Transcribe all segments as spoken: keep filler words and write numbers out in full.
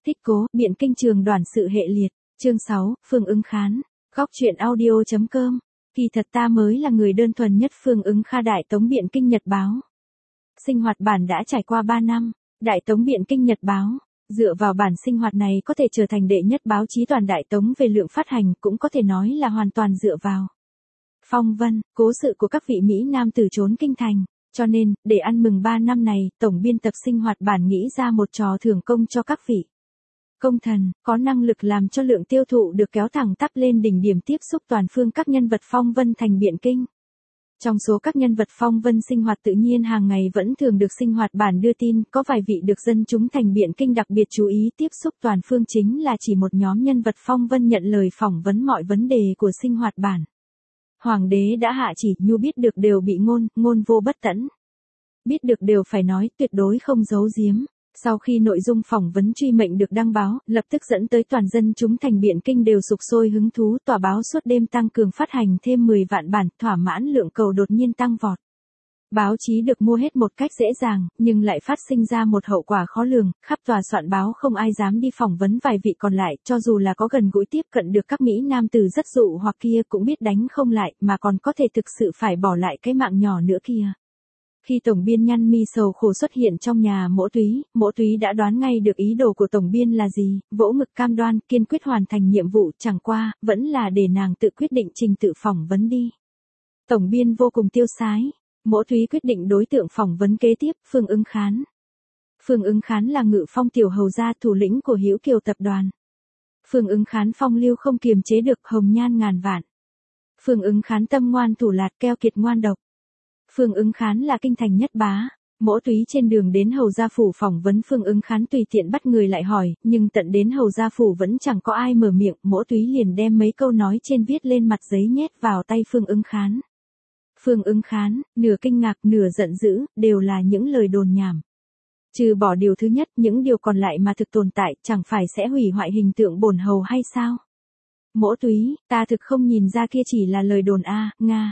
Thích cố, biện kinh trường đoàn sự hệ liệt. Chương sáu, Phương Ứng Khán. Góc truyện audio.com. Kỳ thật ta mới là người đơn thuần nhất. Phương Ứng Kha. Đại Tống Biện Kinh Nhật Báo. Sinh hoạt bản đã trải qua ba năm. Đại Tống Biện Kinh Nhật Báo. Dựa vào bản sinh hoạt này có thể trở thành đệ nhất báo chí toàn Đại Tống về lượng phát hành, cũng có thể nói là hoàn toàn dựa vào phong vân, cố sự của các vị Mỹ Nam từ trốn kinh thành. Cho nên, để ăn mừng ba năm này, tổng biên tập sinh hoạt bản nghĩ ra một trò thưởng công cho các vị công thần, có năng lực làm cho lượng tiêu thụ được kéo thẳng tắp lên đỉnh điểm, tiếp xúc toàn phương các nhân vật phong vân thành Biện Kinh. Trong số các nhân vật phong vân sinh hoạt tự nhiên hàng ngày vẫn thường được sinh hoạt bản đưa tin, có vài vị được dân chúng thành Biện Kinh đặc biệt chú ý. Tiếp xúc toàn phương chính là chỉ một nhóm nhân vật phong vân nhận lời phỏng vấn mọi vấn đề của sinh hoạt bản. Hoàng đế đã hạ chỉ, nhu biết được đều bị ngôn, ngôn vô bất tẫn. Biết được đều phải nói, tuyệt đối không giấu giếm. Sau khi nội dung phỏng vấn truy mệnh được đăng báo, lập tức dẫn tới toàn dân chúng thành Biện Kinh đều sục sôi hứng thú, tòa báo suốt đêm tăng cường phát hành thêm mười vạn bản, thỏa mãn lượng cầu đột nhiên tăng vọt. Báo chí được mua hết một cách dễ dàng, nhưng lại phát sinh ra một hậu quả khó lường, khắp tòa soạn báo không ai dám đi phỏng vấn vài vị còn lại, cho dù là có gần gũi tiếp cận được các Mỹ Nam từ rất dụ hoặc kia cũng biết đánh không lại, mà còn có thể thực sự phải bỏ lại cái mạng nhỏ nữa kia. Khi tổng biên nhăn mi sầu khổ xuất hiện trong nhà Mỗ Túy, Mỗ Túy đã đoán ngay được ý đồ của tổng biên là gì, vỗ ngực cam đoan, kiên quyết hoàn thành nhiệm vụ, chẳng qua, vẫn là để nàng tự quyết định trình tự phỏng vấn đi. Tổng biên vô cùng tiêu sái, Mỗ Túy quyết định đối tượng phỏng vấn kế tiếp, Phương Ứng Khán. Phương Ứng Khán là Ngự Phong tiểu hầu gia, thủ lĩnh của Hữu Kiều tập đoàn. Phương Ứng Khán phong lưu không kiềm chế được, hồng nhan ngàn vạn. Phương Ứng Khán tâm ngoan thủ lạt, keo kiệt ngoan độc. Phương Ứng Khán là kinh thành nhất bá. Mỗ Túy trên đường đến hầu gia phủ phỏng vấn Phương Ứng Khán, tùy tiện bắt người lại hỏi, nhưng tận đến hầu gia phủ vẫn chẳng có ai mở miệng, Mỗ Túy liền đem mấy câu nói trên viết lên mặt giấy nhét vào tay Phương Ứng Khán. Phương Ứng Khán, nửa kinh ngạc, nửa giận dữ, đều là những lời đồn nhảm. Trừ bỏ điều thứ nhất, những điều còn lại mà thực tồn tại, chẳng phải sẽ hủy hoại hình tượng bổn hầu hay sao? Mỗ Túy, ta thực không nhìn ra kia chỉ là lời đồn a, Nga.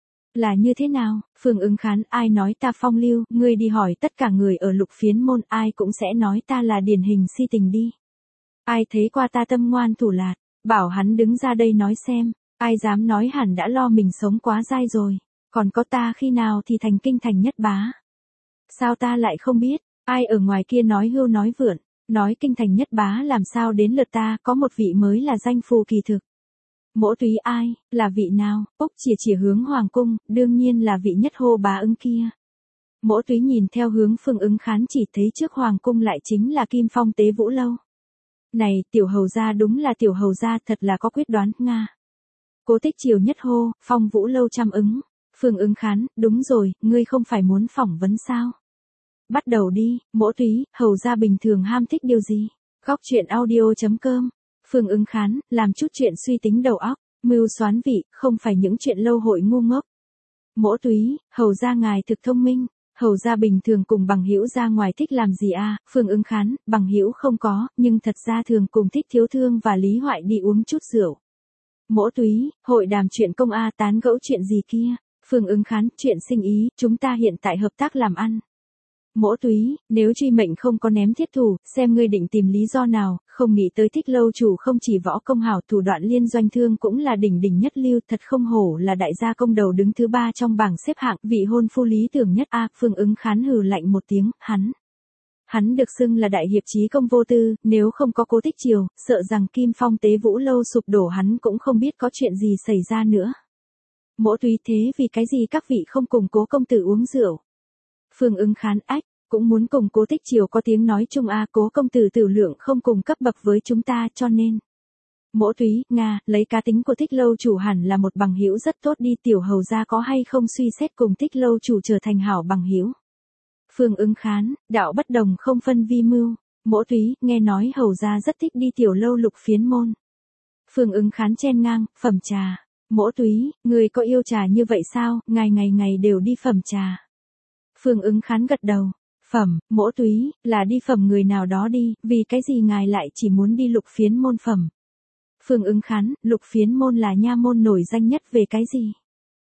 Là như thế nào? Phương Ứng Khán, ai nói ta phong lưu, ngươi đi hỏi tất cả người ở Lục Phiến môn, ai cũng sẽ nói ta là điển hình si tình đi. Ai thấy qua ta tâm ngoan thủ lạt, bảo hắn đứng ra đây nói xem, ai dám nói hẳn đã lo mình sống quá dai rồi, còn có ta khi nào thì thành kinh thành nhất bá. Sao ta lại không biết, ai ở ngoài kia nói hưu nói vượn, nói kinh thành nhất bá làm sao đến lượt ta, có một vị mới là danh phù kỳ thực. Mỗ Túy ai, là vị nào? Úc chìa chìa hướng hoàng cung, đương nhiên là vị nhất hô bá Ứng kia. Mỗ Túy nhìn theo hướng Phương Ứng Khán chỉ thấy trước hoàng cung lại chính là Kim Phong Tế Vũ lâu. Này, tiểu hầu gia đúng là tiểu hầu gia, thật là có quyết đoán, Nga. Cố Tích Triều nhất hô, Phong Vũ lâu trăm ứng. Phương Ứng Khán, đúng rồi, ngươi không phải muốn phỏng vấn sao? Bắt đầu đi. Mỗ Túy, hầu gia bình thường ham thích điều gì? Góc truyện audio.com. Phương Ứng Khán, làm chút chuyện suy tính đầu óc, mưu xoán vị, không phải những chuyện lâu hội ngu ngốc. Mỗ Túy, hầu gia ngài thực thông minh, hầu gia bình thường cùng bằng hữu ra ngoài thích làm gì a? Phương Ứng Khán, bằng hữu không có, nhưng thật ra thường cùng thích Thiếu Thương và Lý Hoại đi uống chút rượu. Mỗ Túy, hội đàm chuyện công a, tán gẫu chuyện gì kia? Phương Ứng Khán, chuyện sinh ý, chúng ta hiện tại hợp tác làm ăn. Mỗ Túy, nếu truy mệnh không có ném thiết thủ, xem ngươi định tìm lý do nào, không nghĩ tới Thích lâu chủ không chỉ võ công hảo, thủ đoạn liên doanh thương cũng là đỉnh đỉnh nhất lưu, thật không hổ là đại gia công đầu đứng thứ ba trong bảng xếp hạng, vị hôn phu lý tưởng nhất a. Phương Ứng Khán hừ lạnh một tiếng, hắn. Hắn được xưng là đại hiệp chí công vô tư, nếu không có Cố Tích Triều, sợ rằng Kim Phong Tế Vũ lâu sụp đổ hắn cũng không biết có chuyện gì xảy ra nữa. Mỗ Túy, thế vì cái gì các vị không cùng Cố công tử uống rượu? Phương Ứng Khán, ách, cũng muốn cùng Cố Tích Triều có tiếng nói chung a, Cố công tử tử lượng không cùng cấp bậc với chúng ta cho nên. Mỗ Túy, Nga, lấy cá tính của Thích lâu chủ hẳn là một bằng hữu rất tốt đi, tiểu hầu gia có hay không suy xét cùng Thích lâu chủ trở thành hảo bằng hữu? Phương Ứng Khán, đạo bất đồng không phân vi mưu. Mỗ Túy, nghe nói hầu gia rất thích đi tiểu lâu Lục Phiến môn. Phương Ứng Khán chen ngang, phẩm trà. Mỗ Túy, người có yêu trà như vậy sao, ngày ngày ngày đều đi phẩm trà. Phương Ứng Khán gật đầu. Phẩm, Mỗ Túy, là đi phẩm người nào đó đi, vì cái gì ngài lại chỉ muốn đi Lục Phiến môn phẩm? Phương Ứng Khán, Lục Phiến môn là nha môn nổi danh nhất về cái gì?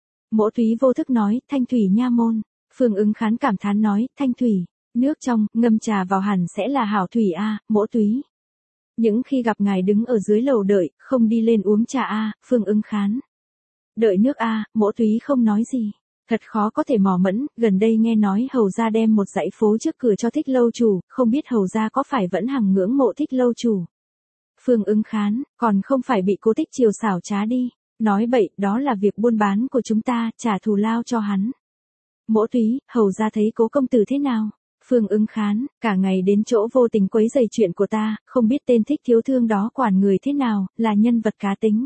Mỗ Túy vô thức nói, Thanh thủy nha môn. Phương Ứng Khán cảm thán nói, Thanh thủy, nước trong, ngâm trà vào hẳn sẽ là hảo thủy a. Mỗ Túy. Những khi gặp ngài đứng ở dưới lầu đợi, không đi lên uống trà a, Phương Ứng Khán. Đợi nước a, Mỗ Túy không nói gì. Thật khó có thể mò mẫm, gần đây nghe nói Hầu gia đem một dãy phố trước cửa cho Thích lâu chủ, không biết Hầu gia có phải vẫn hằng ngưỡng mộ Thích lâu chủ. Phương Ứng Khán, còn không phải bị Cố Tích Triều xảo trá đi. Nói bậy, đó là việc buôn bán của chúng ta, trả thù lao cho hắn. Mỗ Túy, Hầu gia thấy Cố công tử thế nào? Phương Ứng Khán, cả ngày đến chỗ vô tình quấy rầy chuyện của ta, không biết tên Thích thiếu thương đó quản người thế nào, là nhân vật cá tính.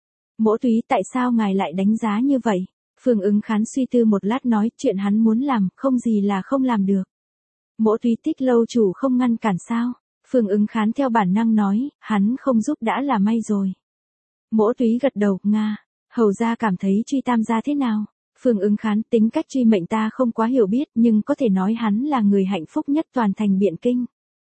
Mỗ Túy, tại sao ngài lại đánh giá như vậy? Phương Ứng Khán suy tư một lát nói, chuyện hắn muốn làm, không gì là không làm được. Mỗ Túy, Thích lâu chủ không ngăn cản sao? Phương Ứng Khán theo bản năng nói, hắn không giúp đã là may rồi. Mỗ Túy gật đầu, nga. Hầu gia cảm thấy Truy Tam gia thế nào? Phương Ứng Khán, tính cách Truy Mệnh ta không quá hiểu biết, nhưng có thể nói hắn là người hạnh phúc nhất toàn thành Biện Kinh.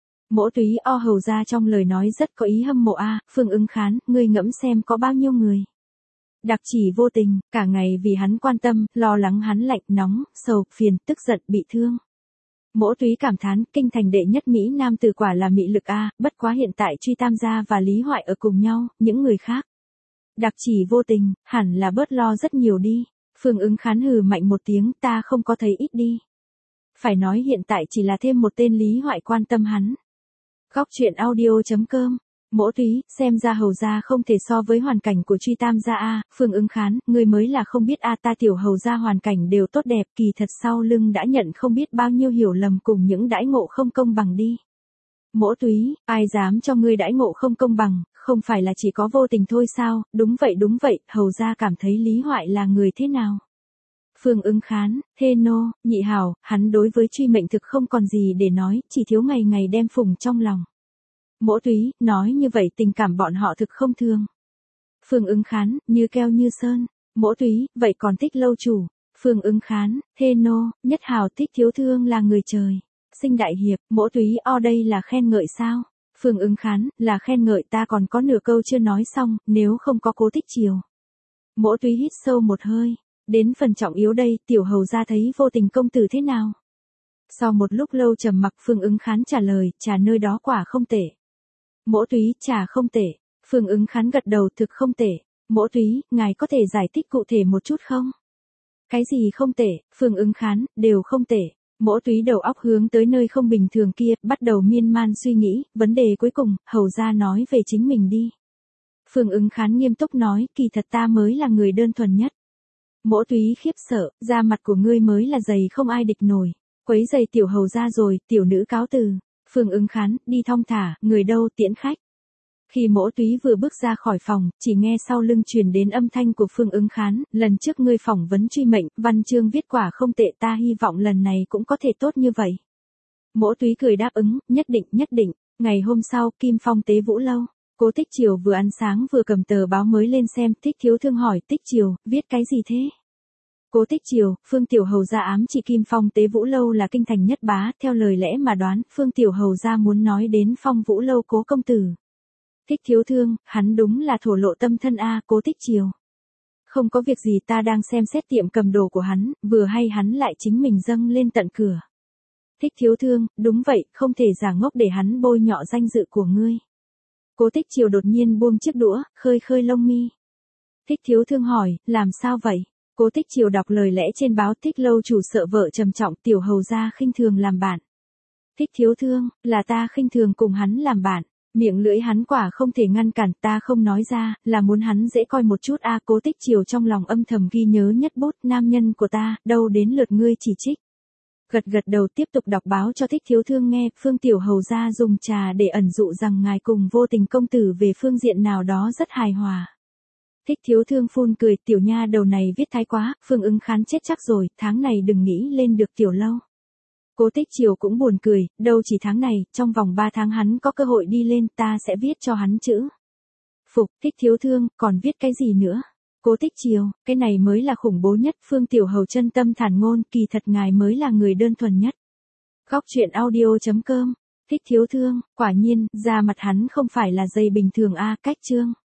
Mỗ Túy, o Hầu gia trong lời nói rất có ý hâm mộ a. Phương Ứng Khán, ngươi ngẫm xem có bao nhiêu người. Đặc Chỉ vô tình, cả ngày vì hắn quan tâm, lo lắng hắn lạnh, nóng, sầu, phiền, tức giận, bị thương. Mỗ Túy cảm thán, kinh thành đệ nhất Mỹ Nam tử quả là mị lực a, bất quá hiện tại Truy Tam gia và Lý Hoại ở cùng nhau, những người khác. Đặc Chỉ vô tình, hẳn là bớt lo rất nhiều đi. Phương Ứng Khán hừ mạnh một tiếng, ta không có thấy ít đi. Phải nói hiện tại chỉ là thêm một tên Lý Hoại quan tâm hắn. Góc truyện audio chấm com. Mỗ Túy, xem ra Hầu gia không thể so với hoàn cảnh của Truy Tam gia a. Phương Ứng Khán, ngươi mới là không biết a, ta tiểu Hầu gia hoàn cảnh đều tốt đẹp, kỳ thật sau lưng đã nhận không biết bao nhiêu hiểu lầm cùng những đãi ngộ không công bằng đi. Mỗ Túy, ai dám cho ngươi đãi ngộ không công bằng, không phải là chỉ có vô tình thôi sao? Đúng vậy đúng vậy, Hầu gia cảm thấy Lý Hoại là người thế nào? Phương Ứng Khán, thê nô, nhị hảo, hắn đối với Truy Mệnh thực không còn gì để nói, chỉ thiếu ngày ngày đem phùng trong lòng. Mỗ Túy, nói như vậy tình cảm bọn họ thực không thương. Phương Ứng Khán, như keo như sơn. Mỗ Túy, vậy còn Thích lâu chủ. Phương Ứng Khán, thê nô, nhất hào Thích thiếu thương là người trời. Sinh đại hiệp, Mỗ Túy, o đây là khen ngợi sao? Phương Ứng Khán, là khen ngợi, ta còn có nửa câu chưa nói xong, nếu không có Cố Tích Triều. Mỗ Túy hít sâu một hơi. Đến phần trọng yếu đây, tiểu Hầu gia thấy vô tình công tử thế nào? Sau một lúc lâu trầm mặc, Phương Ứng Khán trả lời, trà nơi đó quả không tệ. Mỗ Túy, trà không tệ. Phương Ứng Khán gật đầu, thực không tệ. Mỗ Túy, ngài có thể giải thích cụ thể một chút không? Cái gì không tệ? Phương Ứng Khán, đều không tệ. Mỗ Túy đầu óc hướng tới nơi không bình thường kia, bắt đầu miên man suy nghĩ, vấn đề cuối cùng, Hầu gia nói về chính mình đi. Phương Ứng Khán nghiêm túc nói, kỳ thật ta mới là người đơn thuần nhất. Mỗ Túy khiếp sợ, da mặt của ngươi mới là dày không ai địch nổi. Quấy giày tiểu Hầu gia rồi, tiểu nữ cáo từ. Phương Ứng Khán, đi thong thả, người đâu tiễn khách. Khi Mỗ Túy vừa bước ra khỏi phòng, chỉ nghe sau lưng truyền đến âm thanh của Phương Ứng Khán, lần trước ngươi phỏng vấn Truy Mệnh, văn chương viết quả không tệ, ta hy vọng lần này cũng có thể tốt như vậy. Mỗ Túy cười đáp ứng, nhất định, nhất định. Ngày hôm sau, Kim Phong Tế Vũ lâu, Cố Tích Triều vừa ăn sáng vừa cầm tờ báo mới lên xem, Thích thiếu thương hỏi, Tích Triều, viết cái gì thế? Cố Tích Triều, Phương tiểu Hầu gia ám chỉ Kim Phong Tế Vũ lâu là kinh thành nhất bá, theo lời lẽ mà đoán, Phương tiểu Hầu gia muốn nói đến Phong Vũ lâu Cố công tử. Thích thiếu thương, hắn đúng là thổ lộ tâm thân a. Cố Tích Triều. Không có việc gì, ta đang xem xét tiệm cầm đồ của hắn, vừa hay hắn lại chính mình dâng lên tận cửa. Thích thiếu thương, đúng vậy, không thể giả ngốc để hắn bôi nhọ danh dự của ngươi. Cố Tích Triều đột nhiên buông chiếc đũa, khơi khơi lông mi. Thích thiếu thương hỏi, làm sao vậy? Cố Tích Triều đọc lời lẽ trên báo, Thích lâu chủ sợ vợ trầm trọng, tiểu Hầu gia khinh thường làm bạn. Thích thiếu thương, là ta khinh thường cùng hắn làm bạn. Miệng lưỡi hắn quả không thể ngăn cản, ta không nói ra, là muốn hắn dễ coi một chút a. À, Cố Tích Triều trong lòng âm thầm ghi nhớ nhất bút, nam nhân của ta, đâu đến lượt ngươi chỉ trích. Gật gật đầu tiếp tục đọc báo cho Thích thiếu thương nghe, Phương tiểu Hầu gia dùng trà để ẩn dụ rằng ngài cùng vô tình công tử về phương diện nào đó rất hài hòa. Thích thiếu thương phun cười, tiểu nha đầu này viết thái quá, Phương Ứng Khán chết chắc rồi, tháng này đừng nghĩ lên được tiểu lâu. Cố Tích Triều cũng buồn cười, đâu chỉ tháng này, trong vòng ba tháng hắn có cơ hội đi lên, ta sẽ viết cho hắn chữ. Phục, Thích thiếu thương, còn viết cái gì nữa? Cố Tích Triều, cái này mới là khủng bố nhất, Phương tiểu Hầu chân tâm thản ngôn, kỳ thật ngài mới là người đơn thuần nhất. Góc truyện audio chấm com. Thích thiếu thương, quả nhiên, da mặt hắn không phải là dây bình thường a. Cách chương.